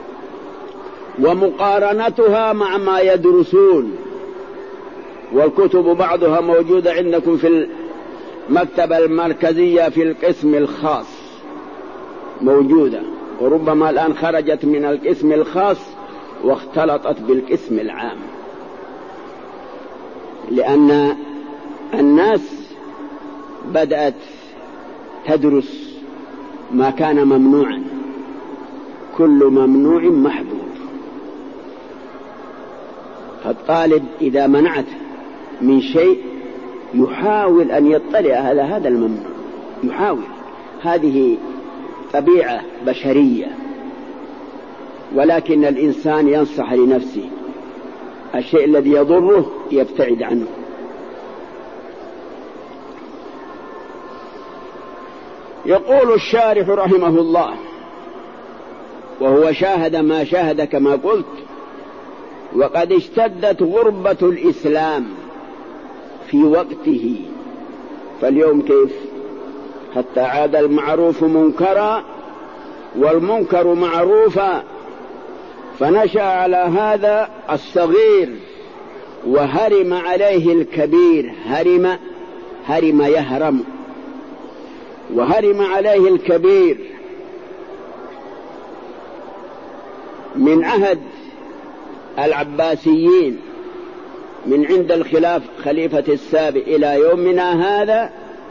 ومقارنتها مع ما يدرسون. والكتب بعضها موجودة عندكم في المكتبة المركزية في القسم الخاص موجودة، وربما الآن خرجت من القسم الخاص واختلطت بالقسم العام، لأن الناس بدأت تدرس ما كان ممنوعا، كل ممنوع محظور. فالطالب إذا منعته من شيء يحاول أن يطلع على هذا الممنوع، يحاول، هذه طبيعة بشرية. ولكن الإنسان ينصح لنفسه، الشيء الذي يضره يبتعد عنه. يقول الشارح رحمه الله، وهو شاهد ما شاهد كما قلت: وقد اشتدت غربة الإسلام في وقته. فاليوم كيف؟ حتى عاد المعروف منكرا والمنكر معروفا. فنشأ على هذا الصغير وهرم عليه الكبير. هرم هرم يهرم وهرم عليه الكبير. من عهد العباسيين من عند الخلاف خليفة السابع إلى يومنا هذا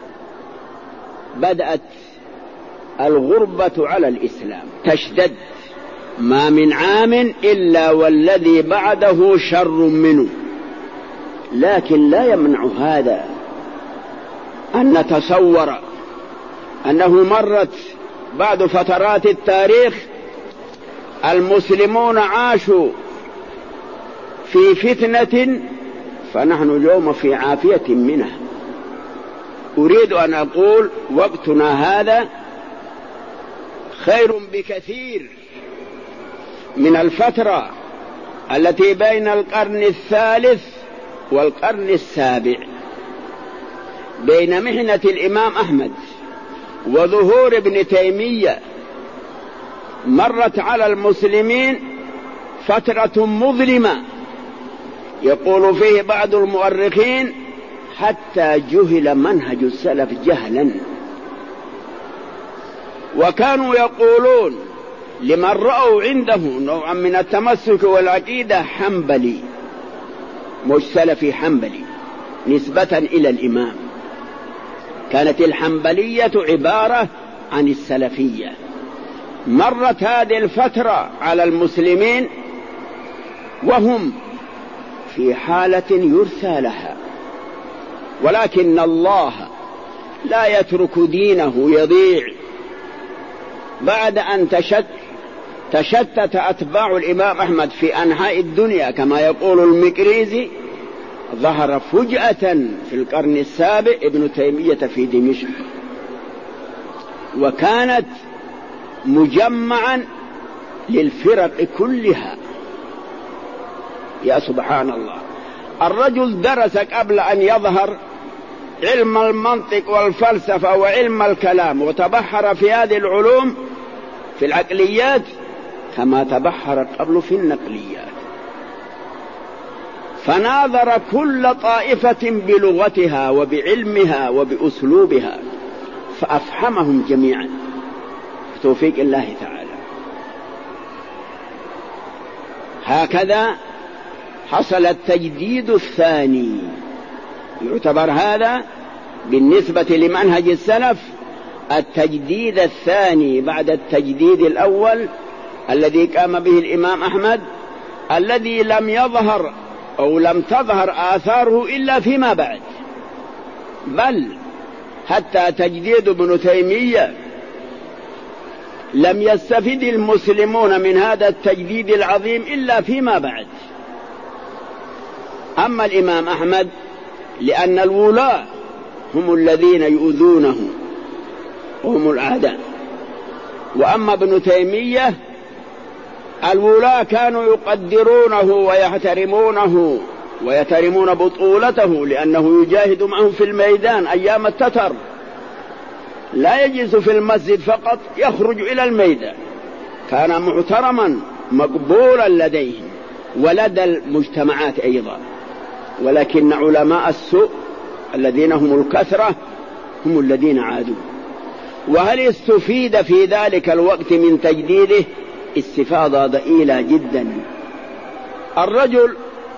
بدأت الغربة على الإسلام تشتد، ما من عام إلا والذي بعده شر منه. لكن لا يمنع هذا أن نتصور أنه مرت بعد فترات التاريخ المسلمون عاشوا في فتنة، فنحن اليوم في عافية منها. أريد أن أقول وقتنا هذا خير بكثير من الفترة التي بين القرن الثالث والقرن السابع، بين محنة الإمام أحمد وظهور ابن تيمية. مرت على المسلمين فترة مظلمة يقول فيه بعض المؤرخين حتى جهل منهج السلف جهلا. وكانوا يقولون لمن رأوا عنده نوعا من التمسك والعقيدة: حنبلي، مش سلفي، حنبلي، نسبة إلى الإمام. كانت الحنبلية عبارة عن السلفية. مرت هذه الفترة على المسلمين وهم في حالة يرثى لها، ولكن الله لا يترك دينه يضيع. بعد أن تشت تشتت أتباع الإمام أحمد في أنحاء الدنيا كما يقول المكريزي، ظهر فجأة في القرن السابع ابن تيمية في دمشق، وكانت مجمعا للفرق كلها. يا سبحان الله، الرجل درس قبل أن يظهر علم المنطق والفلسفة وعلم الكلام، وتبحر في هذه العلوم في العقليات كما تبحر قبل في النقليات. فناظر كل طائفة بلغتها وبعلمها وبأسلوبها فأفهمهم جميعا بتوفيق الله تعالى. هكذا حصل التجديد الثاني. يعتبر هذا بالنسبة لمنهج السلف التجديد الثاني بعد التجديد الأول الذي قام به الإمام أحمد، الذي لم يظهر أو لم تظهر آثاره إلا فيما بعد، بل حتى تجديد ابن تيمية لم يستفد المسلمون من هذا التجديد العظيم إلا فيما بعد. أما الإمام أحمد لأن الولاة هم الذين يؤذونه وهم الأعداء، وأما ابن تيمية الولاة كانوا يقدرونه ويحترمونه ويحترمون بطولته، لأنه يجاهد معهم في الميدان أيام التتر، لا يجلس في المسجد فقط، يخرج إلى الميدان، كان محترما مقبولا لديهم ولدى المجتمعات أيضا. ولكن علماء السوء الذين هم الكثرة هم الذين عادوا. وهل استفيد في ذلك الوقت من تجديده؟ استفادة ضئيلة جدا. الرجل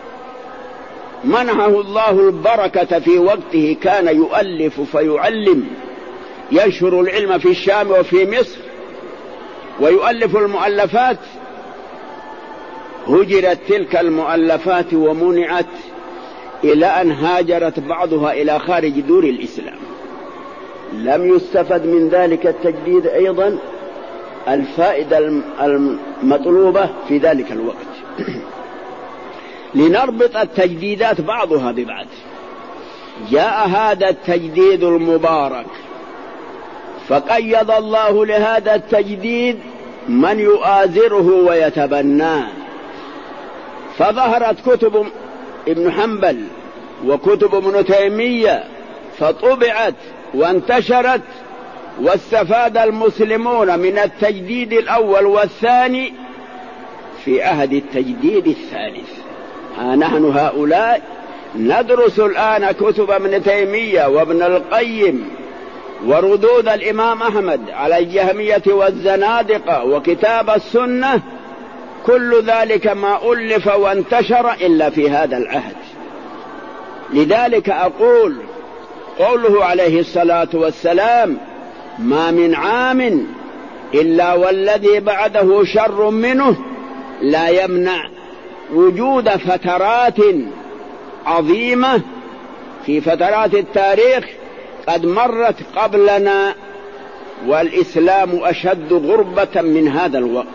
منحه الله البركة في وقته، كان يؤلف فيعلم، ينشر العلم في الشام وفي مصر ويؤلف المؤلفات. هجرت تلك المؤلفات ومنعت إلى أن هاجرت بعضها إلى خارج دور الإسلام. لم يستفد من ذلك التجديد أيضا الفائدة المطلوبة في ذلك الوقت. لنربط التجديدات بعضها ببعض. جاء هذا التجديد المبارك فقيض الله لهذا التجديد من يؤازره ويتبناه، فظهرت كتب ابن حنبل وكتب ابن تيمية فطبعت وانتشرت، واستفاد المسلمون من التجديد الأول والثاني في عهد التجديد الثالث. ها نحن هؤلاء ندرس الآن كتب ابن تيمية وابن القيم وردود الإمام أحمد على الجهمية والزنادقة وكتاب السنة، كل ذلك ما ألف وانتشر إلا في هذا العهد. لذلك أقول قوله عليه الصلاة والسلام: ما من عام إلا والذي بعده شر منه، لا يمنع وجود فترات عظيمة في فترات التاريخ قد مرت قبلنا والإسلام أشد غربة من هذا الوقت.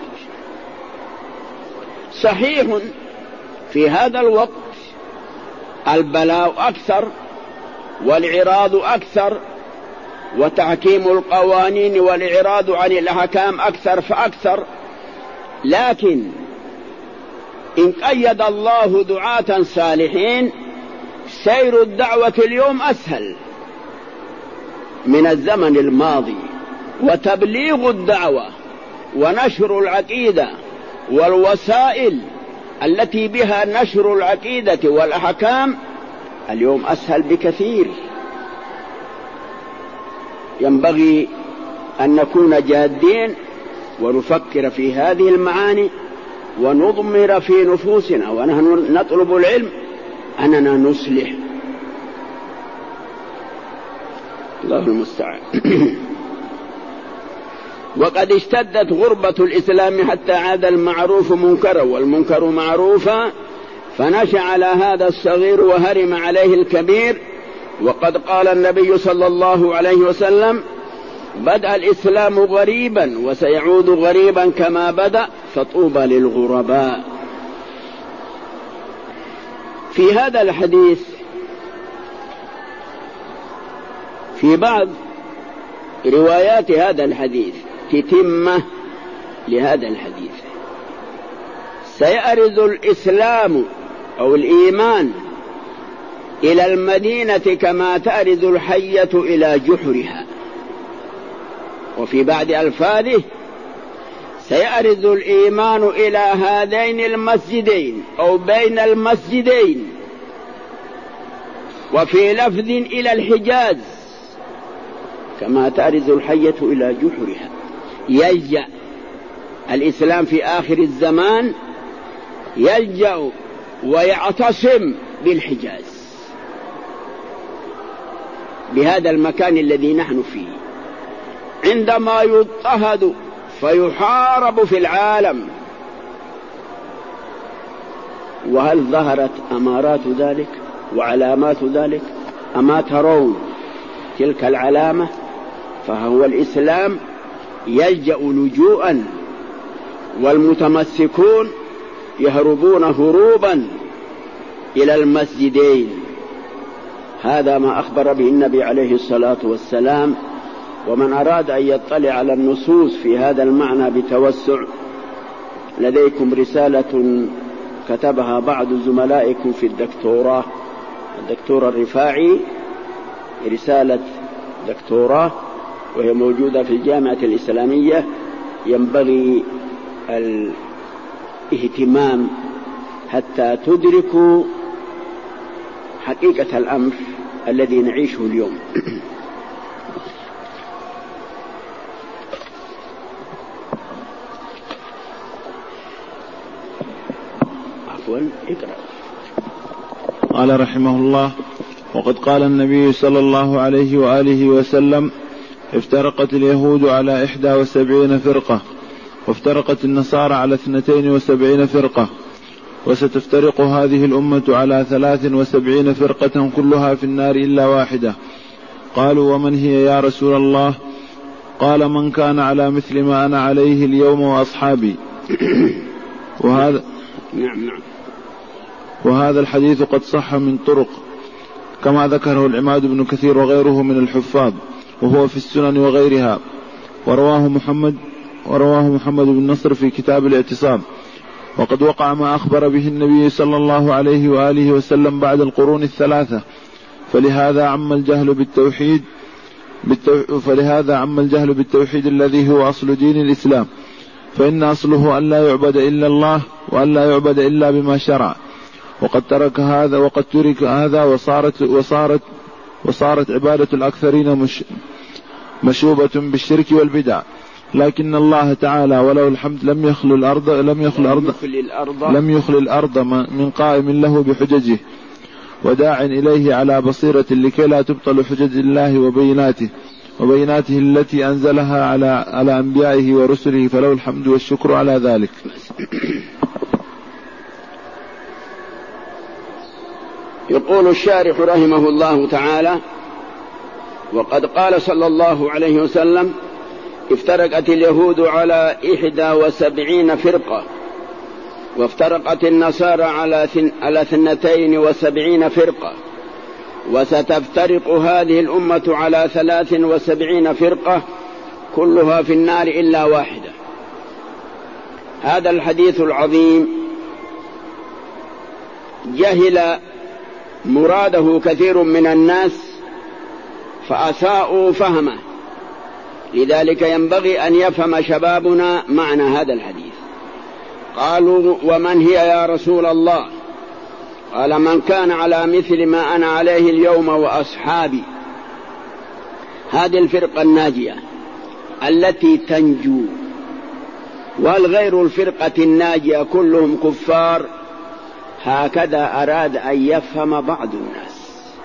صحيح في هذا الوقت البلاء أكثر والإعراض أكثر وتحكيم القوانين والإعراض عن الأحكام أكثر فأكثر، لكن إن قيد الله دعاة صالحين سير الدعوة اليوم أسهل من الزمن الماضي، وتبليغ الدعوة ونشر العقيدة والوسائل التي بها نشر العقيدة والأحكام اليوم أسهل بكثير. ينبغي أن نكون جادين ونفكر في هذه المعاني ونضمر في نفوسنا ونحن نطلب العلم أننا نصلح. الله المستعان. وقد اشتدت غربة الإسلام حتى عاد المعروف منكرا والمنكر معروفا، فنشأ على هذا الصغير وهرم عليه الكبير. وقد قال النبي صلى الله عليه وسلم: بدأ الإسلام غريبا وسيعود غريبا كما بدأ، فطوبى للغرباء. في هذا الحديث في بعض روايات هذا الحديث تتمة لهذا الحديث: سيأرز الإسلام أو الإيمان إلى المدينة كما تأرز الحية إلى جحرها. وفي بعض ألفاظه: سيأرز الإيمان إلى هذين المسجدين أو بين المسجدين. وفي لفظ: إلى الحجاز كما تأرز الحية إلى جحرها. يلجأ الإسلام في آخر الزمان، يلجأ ويعتصم بالحجاز، بهذا المكان الذي نحن فيه، عندما يضطهد فيحارب في العالم. وهل ظهرت أمارات ذلك وعلامات ذلك؟ أما ترون تلك العلامة؟ فهو الإسلام يلجأ لجوءا، والمتمسكون يهربون هروبا إلى المسجدين. هذا ما أخبر به النبي عليه الصلاة والسلام. ومن أراد أن يطلع على النصوص في هذا المعنى بتوسع، لديكم رسالة كتبها بعض زملائكم في الدكتوراه، الدكتور الرفاعي، رسالة دكتوراه، وهي موجودة في الجامعة الإسلامية. ينبغي الاهتمام حتى تدركوا حقيقة الأمر الذي نعيشه اليوم. عفوا اقرأ. قال رحمه الله: وقد قال النبي صلى الله عليه وآله وسلم: افترقت اليهود على إحدى وسبعين فرقة، وافترقت النصارى على اثنتين وسبعين فرقة، وستفترق هذه الأمة على ثلاث وسبعين فرقة كلها في النار إلا واحدة. قالوا: ومن هي يا رسول الله؟ قال: من كان على مثل ما أنا عليه اليوم وأصحابي. وهذا نعم نعم وهذا الحديث قد صح من طرق، كما ذكره العماد بن كثير وغيره من الحفاظ، وهو في السنن وغيرها. ورواه محمد ورواه محمد بن نصر في كتاب الاعتصام. وقد وقع ما أخبر به النبي صلى الله عليه وآله وسلم بعد القرون الثلاثة، فلهذا عم الجهل بالتوحيد بالتو... فلهذا عم الجهل بالتوحيد الذي هو أصل دين الإسلام، فإن أصله أن لا يعبد إلا الله، وأن لا يعبد إلا بما شرع. وقد ترك هذا وقد ترك هذا وصارت وصارت وصارت عبادة الأكثرين مش مشوبة بالشرك والبدع. لكن الله تعالى وله الحمد لم يخل الأرض لم يخل الأرض لم يخل الأرض من قائم له بحججه وداع إليه على بصيرة، لكي لا تبطل حجج الله وبيناته وبيناته التي أنزلها على على أنبيائه ورسله، فله الحمد والشكر على ذلك. يقول الشارح رحمه الله تعالى: وقد قال صلى الله عليه وسلم: افترقت اليهود على إحدى وسبعين فرقة، وافترقت النصارى على اثنتين وسبعين فرقة، وستفترق هذه الأمة على ثلاث وسبعين فرقة كلها في النار إلا واحدة. هذا الحديث العظيم جهل مراده كثير من الناس فأساءوا فهمه، لذلك ينبغي أن يفهم شبابنا معنى هذا الحديث. قالوا: ومن هي يا رسول الله؟ قال: من كان على مثل ما أنا عليه اليوم وأصحابي. هذه الفرقة الناجية التي تنجو، والغير الفرقة الناجية كلهم كفار. هكذا أراد أن يفهم بعض الناس،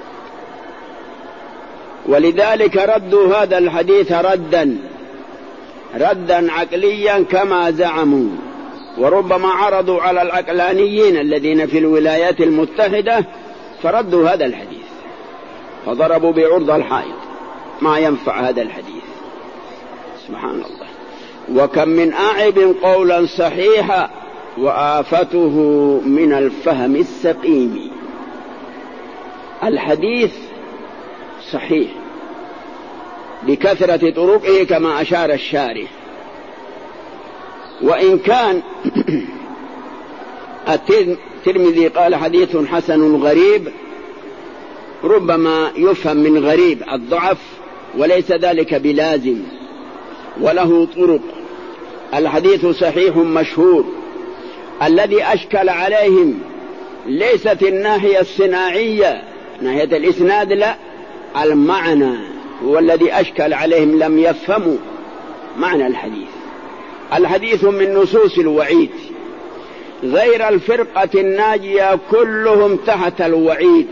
ولذلك ردوا هذا الحديث ردا ردا عقليا كما زعموا، وربما عرضوا على العقلانيين الذين في الولايات المتحدة فردوا هذا الحديث، فضربوا بعرض الحائط. ما ينفع هذا الحديث، سبحان الله. وكم من أعب قولا صحيحا وآفته من الفهم السقيم. الحديث صحيح بكثرة طرقه كما أشار الشارح، وإن كان الترمذي قال حديث حسن غريب، ربما يفهم من غريب الضعف، وليس ذلك بلازم، وله طرق. الحديث صحيح مشهور. الذي أشكل عليهم ليست الناحية الصناعية، ناحية الإسناد لا، المعنى هو الذي أشكل عليهم، لم يفهموا معنى الحديث. الحديث من نصوص الوعيد، غير الفرقة الناجية كلهم تحت الوعيد،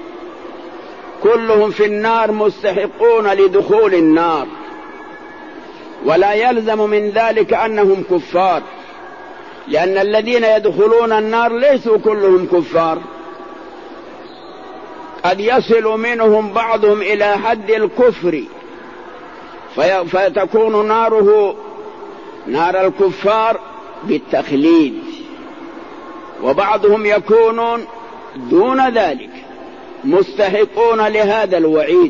كلهم في النار مستحقون لدخول النار، ولا يلزم من ذلك أنهم كفار، لأن الذين يدخلون النار ليسوا كلهم كفار، قد يصل منهم بعضهم إلى حد الكفر فتكون ناره نار الكفار بالتخليد، وبعضهم يكونون دون ذلك مستحقون لهذا الوعيد،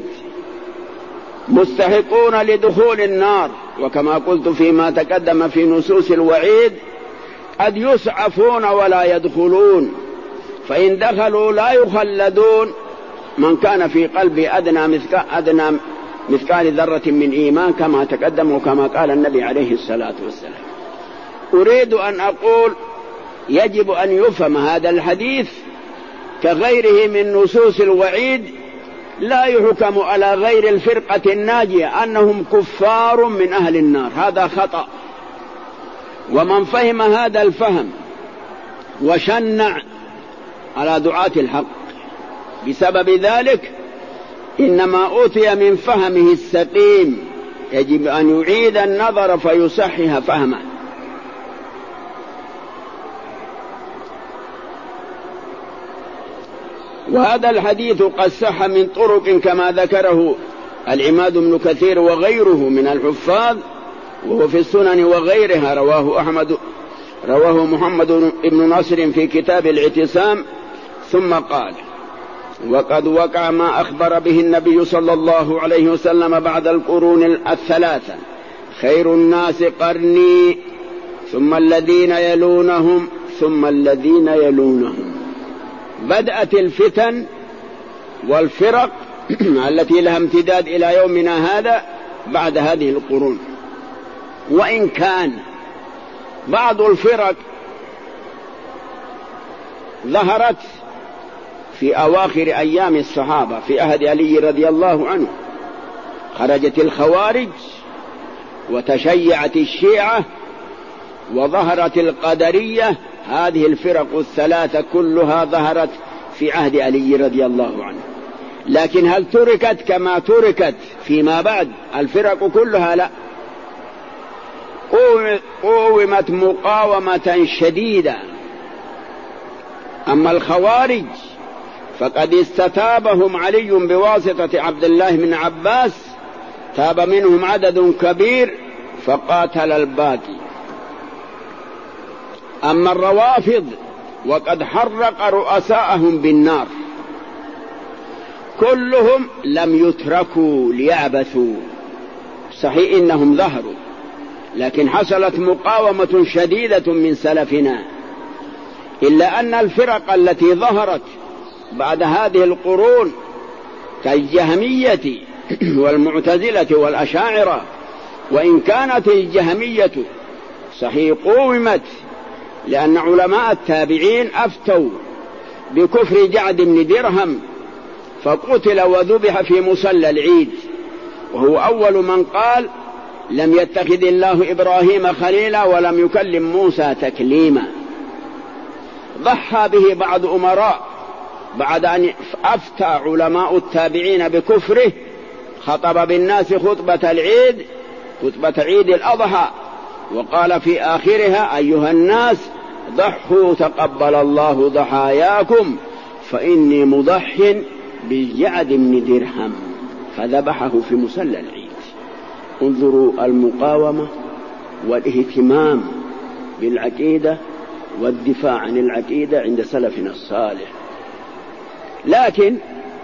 مستحقون لدخول النار. وكما قلت فيما تقدم في نصوص الوعيد قد يسعفون ولا يدخلون، فإن دخلوا لا يخلدون من كان في قلبه أدنى مثقال, أدنى مثقال ذرة من إيمان، كما تقدم وكما قال النبي عليه الصلاة والسلام. أريد أن أقول يجب أن يفهم هذا الحديث كغيره من نصوص الوعيد، لا يحكم على غير الفرقة الناجية أنهم كفار من أهل النار، هذا خطأ. ومن فهم هذا الفهم وشنع على دعاة الحق بسبب ذلك إنما أوتي من فهمه السقيم، يجب أن يعيد النظر فيصحح فهمه. وهذا الحديث قد صح من طرق كما ذكره العماد بن كثير وغيره من الحفاظ، وهو في السنن وغيرها، رواه أحمد رواه محمد بن نصر في كتاب الاعتصام. ثم قال: وقد وقع ما أخبر به النبي صلى الله عليه وسلم بعد القرون الثلاثة: خير الناس قرني ثم الذين يلونهم ثم الذين يلونهم. بدأت الفتن والفرق التي لها امتداد إلى يومنا هذا بعد هذه القرون، وإن كان بعض الفرق ظهرت في أواخر أيام الصحابة في عهد علي رضي الله عنه، خرجت الخوارج وتشيعت الشيعة وظهرت القدرية. هذه الفرق الثلاثة كلها ظهرت في عهد علي رضي الله عنه، لكن هل تركت كما تركت فيما بعد الفرق كلها؟ لا، قومت مقاومة شديدة. أما الخوارج فقد استتابهم علي بواسطة عبد الله بن عباس، تاب منهم عدد كبير فقاتل الباقي. أما الروافض وقد حرق رؤساءهم بالنار، كلهم لم يتركوا ليعبثوا، صحيح إنهم ظهروا، لكن حصلت مقاومة شديدة من سلفنا. إلا أن الفرق التي ظهرت بعد هذه القرون كالجهمية والمعتزلة والأشاعرة، وإن كانت الجهمية صحيح قومت لأن علماء التابعين أفتوا بكفر جعد بن درهم فقتل وذبح في مصلى العيد، وهو أول من قال لم يتخذ الله إبراهيم خليلا ولم يكلم موسى تكليما. ضحى به بعض أمراء بعد أن أفتى علماء التابعين بكفره، خطب بالناس خطبة العيد، خطبة عيد الأضحى، وقال في آخرها: أيها الناس ضحوا تقبل الله ضحاياكم فإني مضح بالجعد بن درهم، فذبحه في مصلى العيد. انظروا المقاومة والاهتمام بالعقيدة والدفاع عن العقيدة عند سلفنا الصالح. لكن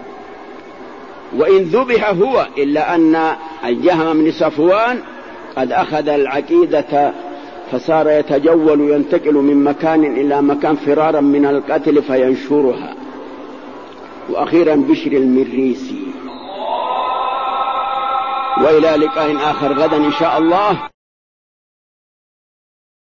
وإن ذبح هو إلا أن الجهم بن صفوان قد أخذ العقيدة فصار يتجول ينتقل من مكان إلى مكان فرارا من القتل فينشرها. وأخيرا بشر المريسي. وإلى لقاء آخر غدا إن شاء الله.